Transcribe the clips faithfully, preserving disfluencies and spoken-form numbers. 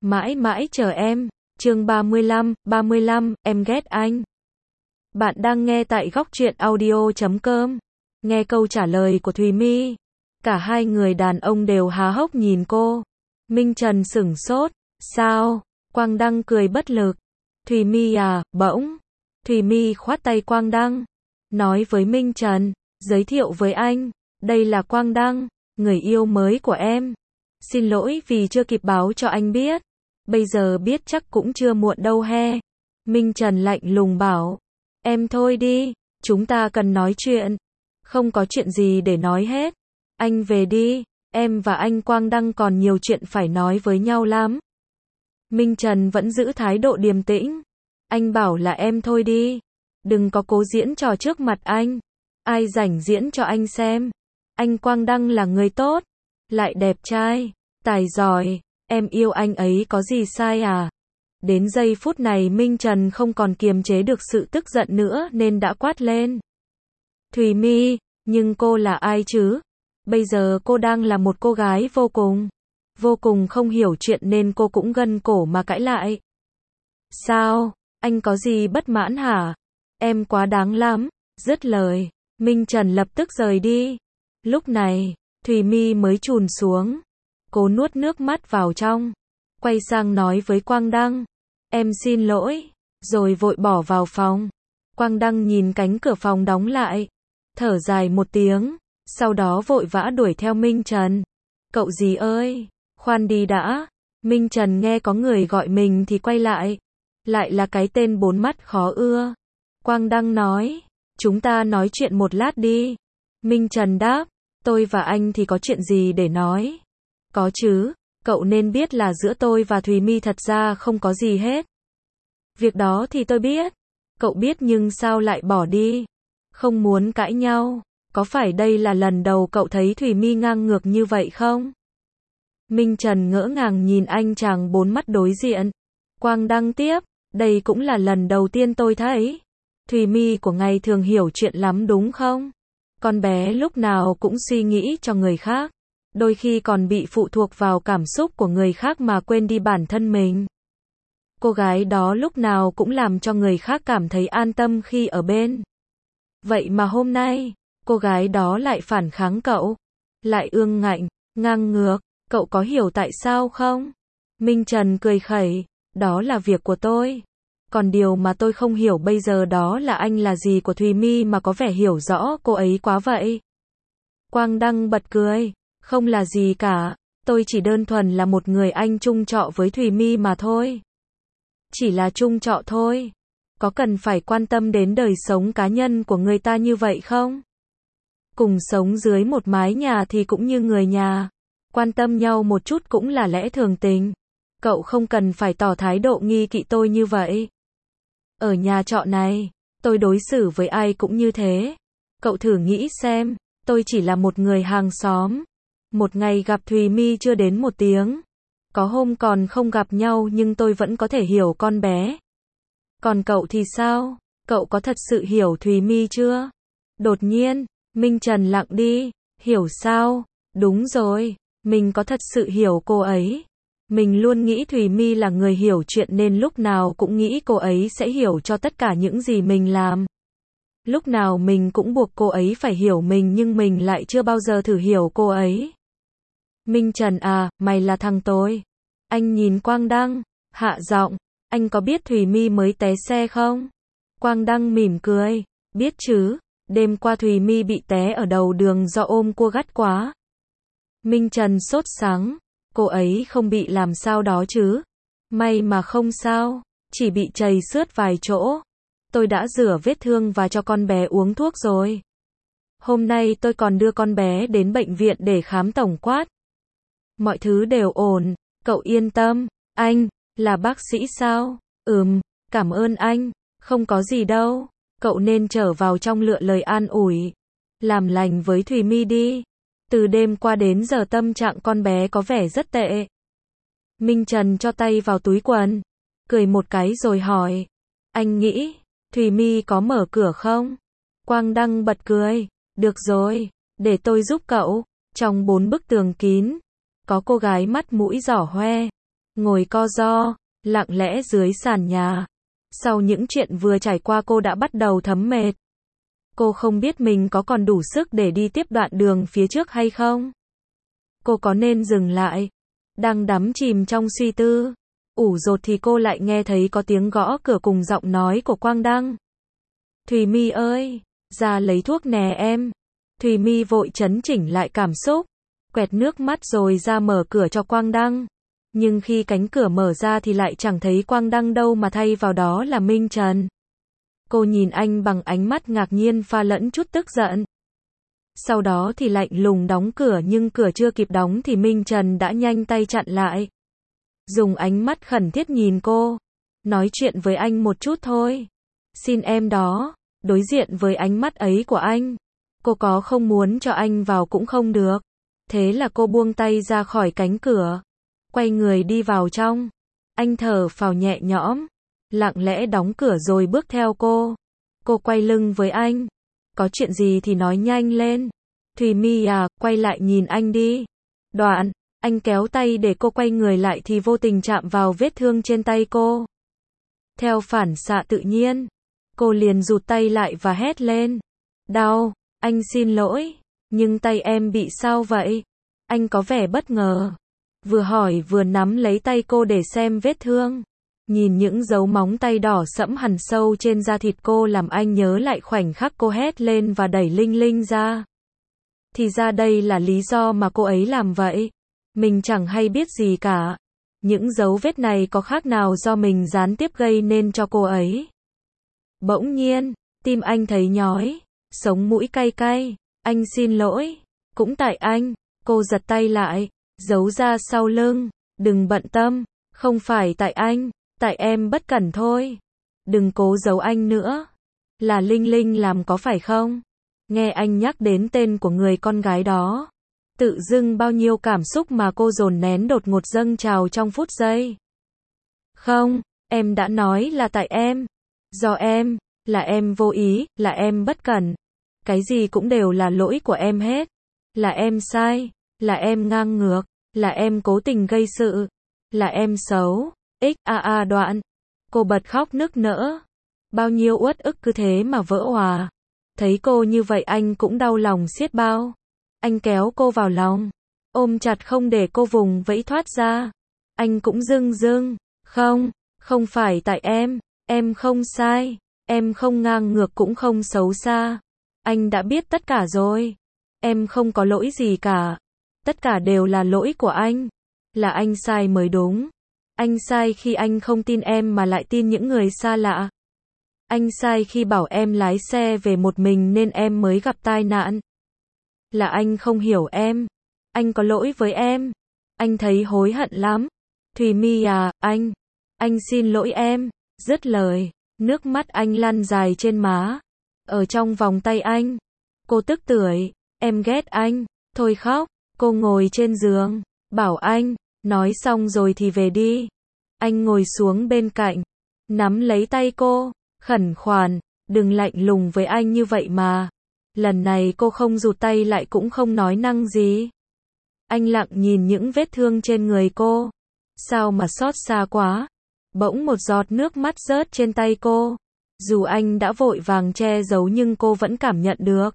Mãi mãi chờ em. Chương ba mươi lăm, ba mươi lăm, em ghét anh. Bạn đang nghe tại góc truyện audio chấm com. Nghe câu trả lời của Thùy My, cả hai người đàn ông đều há hốc nhìn cô. Minh Trần sửng sốt. Sao? Quang Đăng cười bất lực. Thùy My à, bỗng. Thùy My khoát tay Quang Đăng, nói với Minh Trần, giới thiệu với anh, đây là Quang Đăng, người yêu mới của em. Xin lỗi vì chưa kịp báo cho anh biết. Bây giờ biết chắc cũng chưa muộn đâu he. Minh Trần lạnh lùng bảo, em thôi đi, chúng ta cần nói chuyện. Không có chuyện gì để nói hết. Anh về đi, em và anh Quang Đăng còn nhiều chuyện phải nói với nhau lắm. Minh Trần vẫn giữ thái độ điềm tĩnh. Anh bảo là em thôi đi. Đừng có cố diễn trò trước mặt anh. Ai rảnh diễn cho anh xem. Anh Quang Đăng là người tốt, lại đẹp trai, tài giỏi. Em yêu anh ấy có gì sai à? Đến giây phút này Minh Trần không còn kiềm chế được sự tức giận nữa nên đã quát lên. Thùy My, nhưng cô là ai chứ? Bây giờ cô đang là một cô gái vô cùng, vô cùng không hiểu chuyện nên cô cũng gân cổ mà cãi lại. Sao? Anh có gì bất mãn hả? Em quá đáng lắm. Dứt lời, Minh Trần lập tức rời đi. Lúc này, Thùy My mới chùn xuống. Cô nuốt nước mắt vào trong, quay sang nói với Quang Đăng, em xin lỗi, rồi vội bỏ vào phòng. Quang Đăng nhìn cánh cửa phòng đóng lại, thở dài một tiếng, sau đó vội vã đuổi theo Minh Trần. Cậu gì ơi, khoan đi đã. Minh Trần nghe có người gọi mình thì quay lại. Lại là cái tên bốn mắt khó ưa. Quang Đăng nói, chúng ta nói chuyện một lát đi. Minh Trần đáp, tôi và anh thì có chuyện gì để nói? Có chứ, cậu nên biết là giữa tôi và Thùy My thật ra không có gì hết. Việc đó thì tôi biết. Cậu biết nhưng sao lại bỏ đi? Không muốn cãi nhau. Có phải đây là lần đầu cậu thấy Thùy My ngang ngược như vậy không? Minh Trần ngỡ ngàng nhìn anh chàng bốn mắt đối diện. Quang Đăng tiếp, đây cũng là lần đầu tiên tôi thấy. Thùy My của ngày thường hiểu chuyện lắm đúng không? Con bé lúc nào cũng suy nghĩ cho người khác. Đôi khi còn bị phụ thuộc vào cảm xúc của người khác mà quên đi bản thân mình. Cô gái đó lúc nào cũng làm cho người khác cảm thấy an tâm khi ở bên. Vậy mà hôm nay, cô gái đó lại phản kháng cậu. Lại ương ngạnh, ngang ngược. Cậu có hiểu tại sao không? Minh Trần cười khẩy, đó là việc của tôi. Còn điều mà tôi không hiểu bây giờ đó là anh là gì của Thùy My mà có vẻ hiểu rõ cô ấy quá vậy. Quang Đăng bật cười. Không là gì cả, tôi chỉ đơn thuần là một người anh chung trọ với Thùy My mà thôi. Chỉ là chung trọ thôi. Có cần phải quan tâm đến đời sống cá nhân của người ta như vậy không? Cùng sống dưới một mái nhà thì cũng như người nhà. Quan tâm nhau một chút cũng là lẽ thường tình. Cậu không cần phải tỏ thái độ nghi kỵ tôi như vậy. Ở nhà trọ này, tôi đối xử với ai cũng như thế. Cậu thử nghĩ xem, tôi chỉ là một người hàng xóm. Một ngày gặp Thùy My chưa đến một tiếng. Có hôm còn không gặp nhau nhưng tôi vẫn có thể hiểu con bé. Còn cậu thì sao? Cậu có thật sự hiểu Thùy My chưa? Đột nhiên, Minh Trần lặng đi. Hiểu sao? Đúng rồi, mình có thật sự hiểu cô ấy. Mình luôn nghĩ Thùy My là người hiểu chuyện nên lúc nào cũng nghĩ cô ấy sẽ hiểu cho tất cả những gì mình làm. Lúc nào mình cũng buộc cô ấy phải hiểu mình nhưng mình lại chưa bao giờ thử hiểu cô ấy. Minh Trần à, mày là thằng tôi. Anh nhìn Quang Đăng, hạ giọng, anh có biết Thùy My mới té xe không? Quang Đăng mỉm cười, biết chứ, đêm qua Thùy My bị té ở đầu đường do ôm cua gắt quá. Minh Trần sốt sắng, cô ấy không bị làm sao đó chứ? May mà không sao, chỉ bị trầy xước vài chỗ. Tôi đã rửa vết thương và cho con bé uống thuốc rồi. Hôm nay tôi còn đưa con bé đến bệnh viện để khám tổng quát. Mọi thứ đều ổn, cậu yên tâm. Anh, là bác sĩ sao? Ừm, cảm ơn anh, không có gì đâu. Cậu nên trở vào trong lựa lời an ủi. Làm lành với Thùy My đi. Từ đêm qua đến giờ tâm trạng con bé có vẻ rất tệ. Minh Trần cho tay vào túi quần, cười một cái rồi hỏi. Anh nghĩ, Thùy My có mở cửa không? Quang Đăng bật cười. Được rồi, để tôi giúp cậu. Trong bốn bức tường kín, có cô gái mắt mũi giỏ hoe. ngồi co ro, lặng lẽ dưới sàn nhà. Sau những chuyện vừa trải qua cô đã bắt đầu thấm mệt. Cô không biết mình có còn đủ sức để đi tiếp đoạn đường phía trước hay không. Cô có nên dừng lại? Đang đắm chìm trong suy tư, ủ rột thì cô lại nghe thấy có tiếng gõ cửa cùng giọng nói của Quang Đăng. Thùy My ơi, ra lấy thuốc nè em. Thùy My vội trấn chỉnh lại cảm xúc, quẹt nước mắt rồi ra mở cửa cho Quang Đăng. Nhưng khi cánh cửa mở ra thì lại chẳng thấy Quang Đăng đâu mà thay vào đó là Minh Trần. Cô nhìn anh bằng ánh mắt ngạc nhiên pha lẫn chút tức giận. Sau đó thì lạnh lùng đóng cửa, nhưng cửa chưa kịp đóng thì Minh Trần đã nhanh tay chặn lại. Dùng ánh mắt khẩn thiết nhìn cô. Nói chuyện với anh một chút thôi. Xin em đó. Đối diện với ánh mắt ấy của anh, cô có không muốn cho anh vào cũng không được. Thế là cô buông tay ra khỏi cánh cửa, quay người đi vào trong. Anh thở phào nhẹ nhõm, lặng lẽ đóng cửa rồi bước theo cô. Cô quay lưng với anh. Có chuyện gì thì nói nhanh lên. Thùy My à, quay lại nhìn anh đi. Đoạn, anh kéo tay để cô quay người lại thì vô tình chạm vào vết thương trên tay cô. Theo phản xạ tự nhiên, cô liền rụt tay lại và hét lên. Đau, anh xin lỗi, nhưng tay em bị sao vậy? Anh có vẻ bất ngờ. Vừa hỏi vừa nắm lấy tay cô để xem vết thương. Nhìn những dấu móng tay đỏ sẫm hằn sâu trên da thịt cô làm anh nhớ lại khoảnh khắc cô hét lên và đẩy Linh Linh ra. Thì ra đây là lý do mà cô ấy làm vậy. Mình chẳng hay biết gì cả. Những dấu vết này có khác nào do mình gián tiếp gây nên cho cô ấy. Bỗng nhiên, tim anh thấy nhói, sống mũi cay cay. Anh xin lỗi. Cũng tại anh. Cô giật tay lại, giấu ra sau lưng. Đừng bận tâm, không phải tại anh, tại em bất cẩn thôi. Đừng cố giấu anh nữa. Là Linh Linh làm có phải không? Nghe anh nhắc đến tên của người con gái đó, tự dưng bao nhiêu cảm xúc mà cô dồn nén đột ngột dâng trào trong phút giây. Không, em đã nói là tại em. Do em, là em vô ý, là em bất cẩn. Cái gì cũng đều là lỗi của em hết. Là em sai, là em ngang ngược, là em cố tình gây sự, là em xấu. X a a đoạn. Cô bật khóc nức nở. Bao nhiêu uất ức cứ thế mà vỡ òa. Thấy cô như vậy anh cũng đau lòng xiết bao. Anh kéo cô vào lòng, ôm chặt không để cô vùng vẫy thoát ra. Anh cũng rưng rưng. Không, không phải tại em. Em không sai. Em không ngang ngược cũng không xấu xa. Anh đã biết tất cả rồi. Em không có lỗi gì cả. Tất cả đều là lỗi của anh. Là anh sai mới đúng. Anh sai khi anh không tin em mà lại tin những người xa lạ. Anh sai khi bảo em lái xe về một mình nên em mới gặp tai nạn. Là anh không hiểu em. Anh có lỗi với em. Anh thấy hối hận lắm. Thùy My à, anh. Anh xin lỗi em. Dứt lời, nước mắt anh lăn dài trên má. Ở trong vòng tay anh. Cô tức tưởi. Em ghét anh. Thôi khóc. Cô ngồi trên giường. Bảo anh. Nói xong rồi thì về đi. Anh ngồi xuống bên cạnh. Nắm lấy tay cô. Khẩn khoản. Đừng lạnh lùng với anh như vậy mà. Lần này cô không rụt tay lại cũng không nói năng gì. Anh lặng nhìn những vết thương trên người cô. Sao mà xót xa quá. Bỗng một giọt nước mắt rớt trên tay cô. Dù anh đã vội vàng che giấu nhưng cô vẫn cảm nhận được.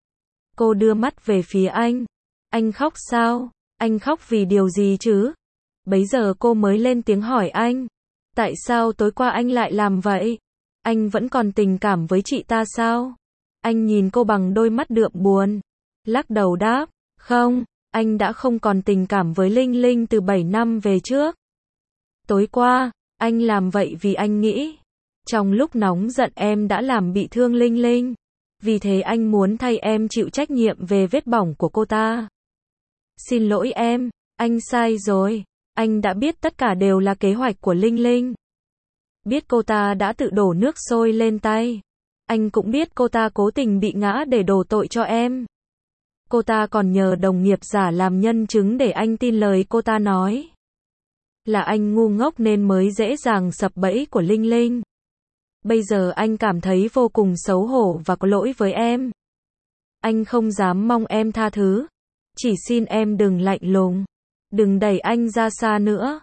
Cô đưa mắt về phía anh. Anh khóc sao? Anh khóc vì điều gì chứ? Bấy giờ cô mới lên tiếng hỏi anh. Tại sao tối qua anh lại làm vậy? Anh vẫn còn tình cảm với chị ta sao? Anh nhìn cô bằng đôi mắt đượm buồn. Lắc đầu đáp. Không, anh đã không còn tình cảm với Linh Linh từ bảy năm về trước. Tối qua, anh làm vậy vì anh nghĩ. Trong lúc nóng giận em đã làm bị thương Linh Linh. Vì thế anh muốn thay em chịu trách nhiệm về vết bỏng của cô ta. Xin lỗi em, anh sai rồi. Anh đã biết tất cả đều là kế hoạch của Linh Linh. Biết cô ta đã tự đổ nước sôi lên tay. Anh cũng biết cô ta cố tình bị ngã để đổ tội cho em. Cô ta còn nhờ đồng nghiệp giả làm nhân chứng để anh tin lời cô ta nói. Là anh ngu ngốc nên mới dễ dàng sập bẫy của Linh Linh. Bây giờ anh cảm thấy vô cùng xấu hổ và có lỗi với em. Anh không dám mong em tha thứ. Chỉ xin em đừng lạnh lùng. Đừng đẩy anh ra xa nữa.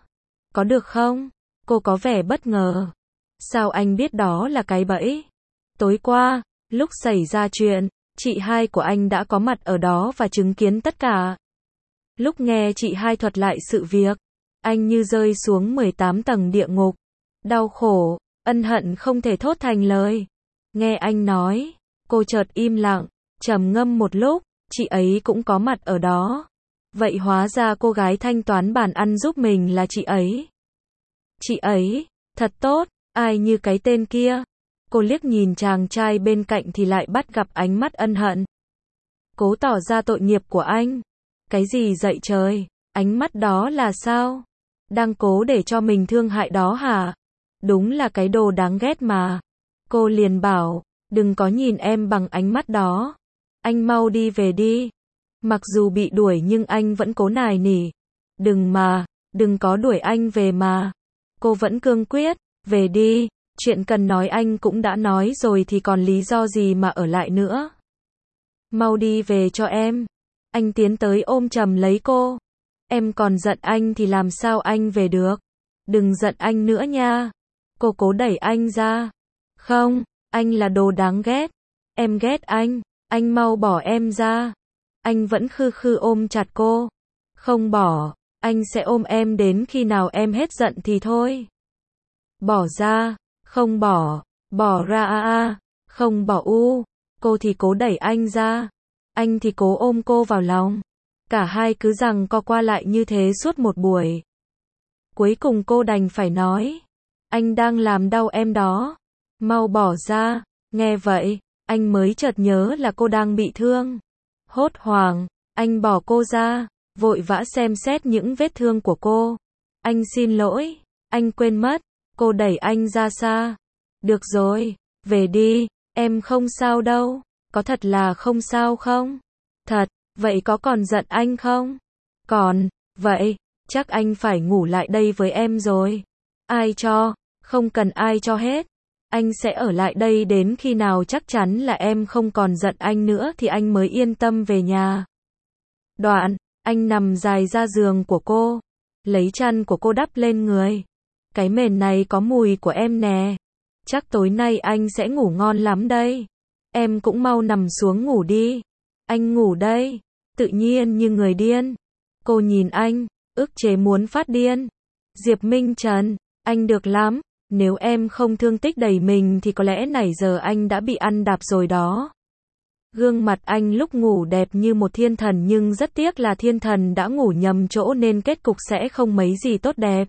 Có được không? Cô có vẻ bất ngờ. Sao anh biết đó là cái bẫy? Tối qua, lúc xảy ra chuyện, chị hai của anh đã có mặt ở đó và chứng kiến tất cả. Lúc nghe chị hai thuật lại sự việc, anh như rơi xuống mười tám tầng địa ngục. Đau khổ, ân hận không thể thốt thành lời. Nghe anh nói, cô chợt im lặng, trầm ngâm một lúc, chị ấy cũng có mặt ở đó. Vậy hóa ra cô gái thanh toán bàn ăn giúp mình là chị ấy. Chị ấy, thật tốt, ai như cái tên kia. Cô liếc nhìn chàng trai bên cạnh thì lại bắt gặp ánh mắt ân hận. Cố tỏ ra tội nghiệp của anh. Cái gì dậy trời, ánh mắt đó là sao? Đang cố để cho mình thương hại đó hả? Đúng là cái đồ đáng ghét mà. Cô liền bảo, đừng có nhìn em bằng ánh mắt đó. Anh mau đi về đi. Mặc dù bị đuổi nhưng anh vẫn cố nài nỉ. Đừng mà, đừng có đuổi anh về mà. Cô vẫn cương quyết, về đi, chuyện cần nói anh cũng đã nói rồi thì còn lý do gì mà ở lại nữa. Mau đi về cho em. Anh tiến tới ôm chầm lấy cô. Em còn giận anh thì làm sao anh về được. Đừng giận anh nữa nha. Cô cố đẩy anh ra. Không, anh là đồ đáng ghét. Em ghét anh, anh mau bỏ em ra. Anh vẫn khư khư ôm chặt cô. Không bỏ, anh sẽ ôm em đến khi nào em hết giận thì thôi. Bỏ ra, không bỏ, bỏ ra a a, không bỏ u. Cô thì cố đẩy anh ra, anh thì cố ôm cô vào lòng. Cả hai cứ giằng co qua lại như thế suốt một buổi. Cuối cùng cô đành phải nói, anh đang làm đau em đó. Mau bỏ ra. Nghe vậy, anh mới chợt nhớ là cô đang bị thương. Hốt hoảng, anh bỏ cô ra, vội vã xem xét những vết thương của cô. Anh xin lỗi, anh quên mất. Cô đẩy anh ra xa. Được rồi, về đi, em không sao đâu. Có thật là không sao không? Thật, vậy có còn giận anh không? Còn, vậy, chắc anh phải ngủ lại đây với em rồi. Ai cho? Không cần ai cho hết. Anh sẽ ở lại đây đến khi nào chắc chắn là em không còn giận anh nữa thì anh mới yên tâm về nhà. Đoạn, anh nằm dài ra giường của cô, lấy chăn của cô đắp lên người. Cái mền này có mùi của em nè. Chắc tối nay anh sẽ ngủ ngon lắm đây. Em cũng mau nằm xuống ngủ đi. Anh ngủ đây. Tự nhiên như người điên. Cô nhìn anh, ức chế muốn phát điên. Diệp Minh Trần, anh được lắm. Nếu em không thương tích đẩy mình thì có lẽ nãy giờ anh đã bị ăn đạp rồi đó. Gương mặt anh lúc ngủ đẹp như một thiên thần nhưng rất tiếc là thiên thần đã ngủ nhầm chỗ nên kết cục sẽ không mấy gì tốt đẹp.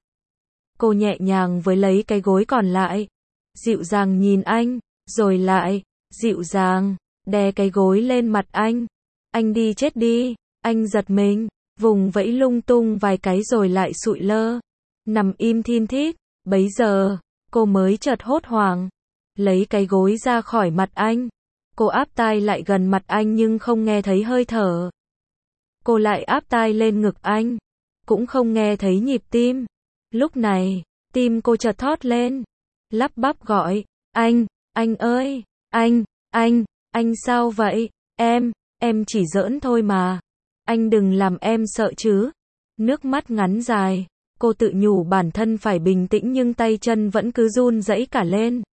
Cô nhẹ nhàng với lấy cái gối còn lại. Dịu dàng nhìn anh, rồi lại, dịu dàng, đè cái gối lên mặt anh. Anh đi chết đi, anh giật mình, vùng vẫy lung tung vài cái rồi lại sụi lơ. Nằm im thin thít, bấy giờ, cô mới chợt hốt hoảng. Lấy cái gối ra khỏi mặt anh. Cô áp tai lại gần mặt anh nhưng không nghe thấy hơi thở. Cô lại áp tai lên ngực anh. Cũng không nghe thấy nhịp tim. Lúc này, tim cô chợt thót lên. Lắp bắp gọi, anh, anh ơi, anh, anh, anh sao vậy? Em, em chỉ giỡn thôi mà. Anh đừng làm em sợ chứ. Nước mắt ngắn dài. Cô tự nhủ bản thân phải bình tĩnh nhưng tay chân vẫn cứ run rẩy cả lên.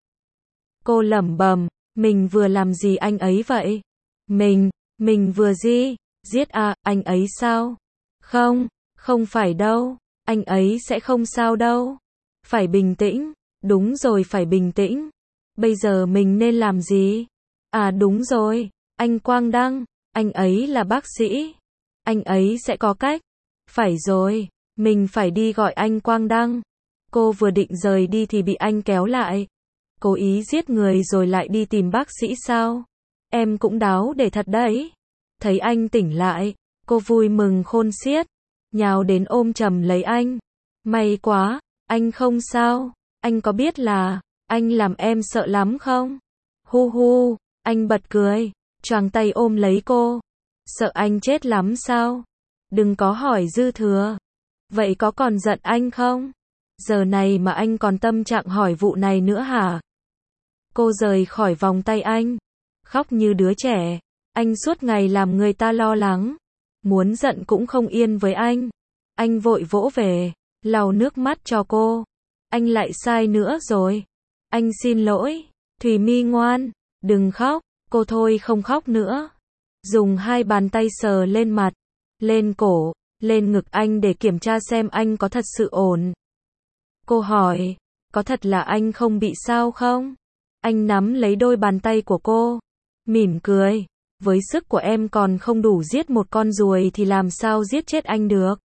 Cô lẩm bẩm, mình vừa làm gì anh ấy vậy? Mình, mình vừa gì? Giết à, anh ấy sao? Không, không phải đâu, anh ấy sẽ không sao đâu. Phải bình tĩnh, đúng rồi phải bình tĩnh. Bây giờ mình nên làm gì? À đúng rồi, anh Quang Đăng, anh ấy là bác sĩ. Anh ấy sẽ có cách. Phải rồi, mình phải đi gọi anh Quang Đăng. Cô vừa định rời đi thì bị anh kéo lại. Cố ý giết người rồi lại đi tìm bác sĩ sao? Em cũng đáo để thật đấy. Thấy anh tỉnh lại, cô vui mừng khôn xiết, nhào đến ôm chầm lấy anh. May quá, anh không sao. Anh có biết là anh làm em sợ lắm không? Hu hu, anh bật cười, choàng tay ôm lấy cô. Sợ anh chết lắm sao? Đừng có hỏi dư thừa. Vậy có còn giận anh không? Giờ này mà anh còn tâm trạng hỏi vụ này nữa hả? Cô rời khỏi vòng tay anh, khóc như đứa trẻ. Anh suốt ngày làm người ta lo lắng. Muốn giận cũng không yên với anh. Anh vội vỗ về. lau nước mắt cho cô. Anh lại sai nữa rồi. Anh xin lỗi. Thùy My ngoan, đừng khóc. Cô thôi không khóc nữa. Dùng hai bàn tay sờ lên mặt, lên cổ, lên ngực anh để kiểm tra xem anh có thật sự ổn. Cô hỏi, có thật là anh không bị sao không? Anh nắm lấy đôi bàn tay của cô, mỉm cười. Với sức của em còn không đủ giết một con ruồi thì làm sao giết chết anh được?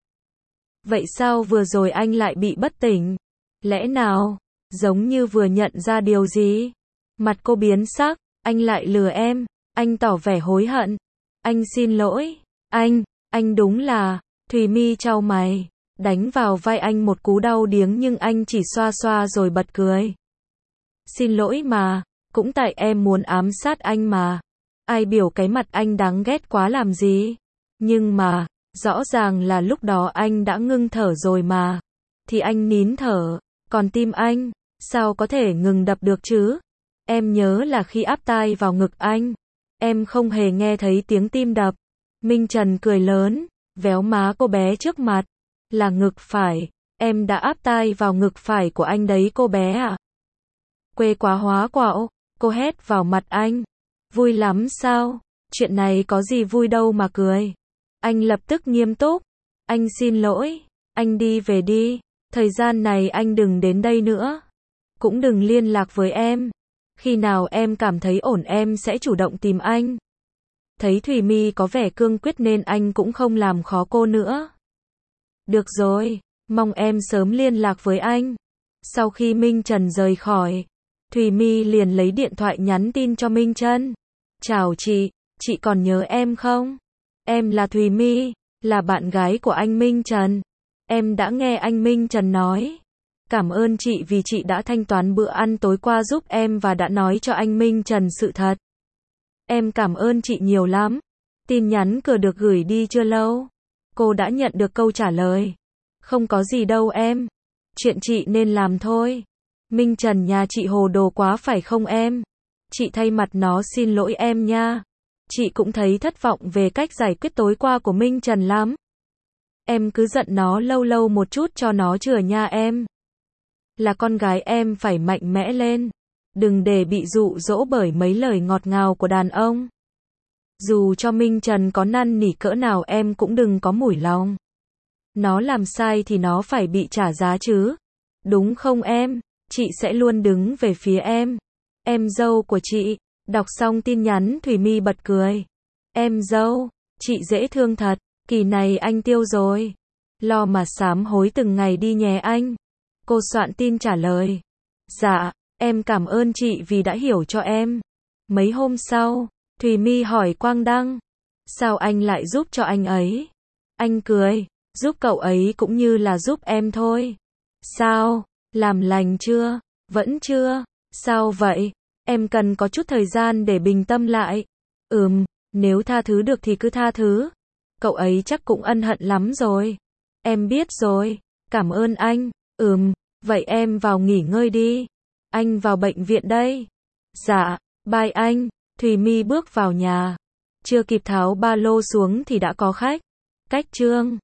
Vậy sao vừa rồi anh lại bị bất tỉnh? Lẽ nào, giống như vừa nhận ra điều gì? Mặt cô biến sắc, anh lại lừa em. Anh tỏ vẻ hối hận. Anh xin lỗi. Anh, anh đúng là, Thùy My chau mày, đánh vào vai anh một cú đau điếng nhưng anh chỉ xoa xoa rồi bật cười. Xin lỗi mà, cũng tại em muốn ám sát anh mà. Ai biểu cái mặt anh đáng ghét quá làm gì? Nhưng mà, rõ ràng là lúc đó anh đã ngưng thở rồi mà. Thì anh nín thở, còn tim anh, sao có thể ngừng đập được chứ? Em nhớ là khi áp tai vào ngực anh, em không hề nghe thấy tiếng tim đập. Minh Trần cười lớn, véo má cô bé trước mặt. Là ngực phải, em đã áp tai vào ngực phải của anh đấy cô bé ạ. Quê quá hóa quạo, cô hét vào mặt anh. Vui lắm sao? Chuyện này có gì vui đâu mà cười. Anh lập tức nghiêm túc. Anh xin lỗi, anh đi về đi. Thời gian này anh đừng đến đây nữa. Cũng đừng liên lạc với em. Khi nào em cảm thấy ổn em sẽ chủ động tìm anh. Thấy Thùy My có vẻ cương quyết nên anh cũng không làm khó cô nữa. Được rồi, mong em sớm liên lạc với anh. Sau khi Minh Trần rời khỏi, Thùy My liền lấy điện thoại nhắn tin cho Minh Trần. Chào chị, chị còn nhớ em không? Em là Thùy My, là bạn gái của anh Minh Trần. Em đã nghe anh Minh Trần nói. Cảm ơn chị vì chị đã thanh toán bữa ăn tối qua giúp em và đã nói cho anh Minh Trần sự thật. Em cảm ơn chị nhiều lắm. Tin nhắn cửa được gửi đi chưa lâu. Cô đã nhận được câu trả lời. Không có gì đâu em. Chuyện chị nên làm thôi. Minh Trần nhà chị hồ đồ quá phải không em? Chị thay mặt nó xin lỗi em nha. Chị cũng thấy thất vọng về cách giải quyết tối qua của Minh Trần lắm. Em cứ giận nó lâu lâu một chút cho nó chừa nha em. Là con gái em phải mạnh mẽ lên. Đừng để bị dụ dỗ bởi mấy lời ngọt ngào của đàn ông. Dù cho Minh Trần có năn nỉ cỡ nào em cũng đừng có mủi lòng. Nó làm sai thì nó phải bị trả giá chứ. Đúng không em? Chị sẽ luôn đứng về phía em. Em dâu của chị. Đọc xong tin nhắn Thùy My bật cười. Em dâu, chị dễ thương thật. Kỳ này anh tiêu rồi. Lo mà sám hối từng ngày đi nhé anh. Cô soạn tin trả lời. Dạ, em cảm ơn chị vì đã hiểu cho em. Mấy hôm sau, Thùy My hỏi Quang Đăng. Sao anh lại giúp cho anh ấy? Anh cười. Giúp cậu ấy cũng như là giúp em thôi. Sao? Làm lành chưa? Vẫn chưa? Sao vậy? Em cần có chút thời gian để bình tâm lại. Ừm, nếu tha thứ được thì cứ tha thứ. Cậu ấy chắc cũng ân hận lắm rồi. Em biết rồi. Cảm ơn anh. Ừm, vậy em vào nghỉ ngơi đi. Anh vào bệnh viện đây. Dạ, bye anh. Thùy My bước vào nhà. Chưa kịp tháo ba lô xuống thì đã có khách. Cách Trương.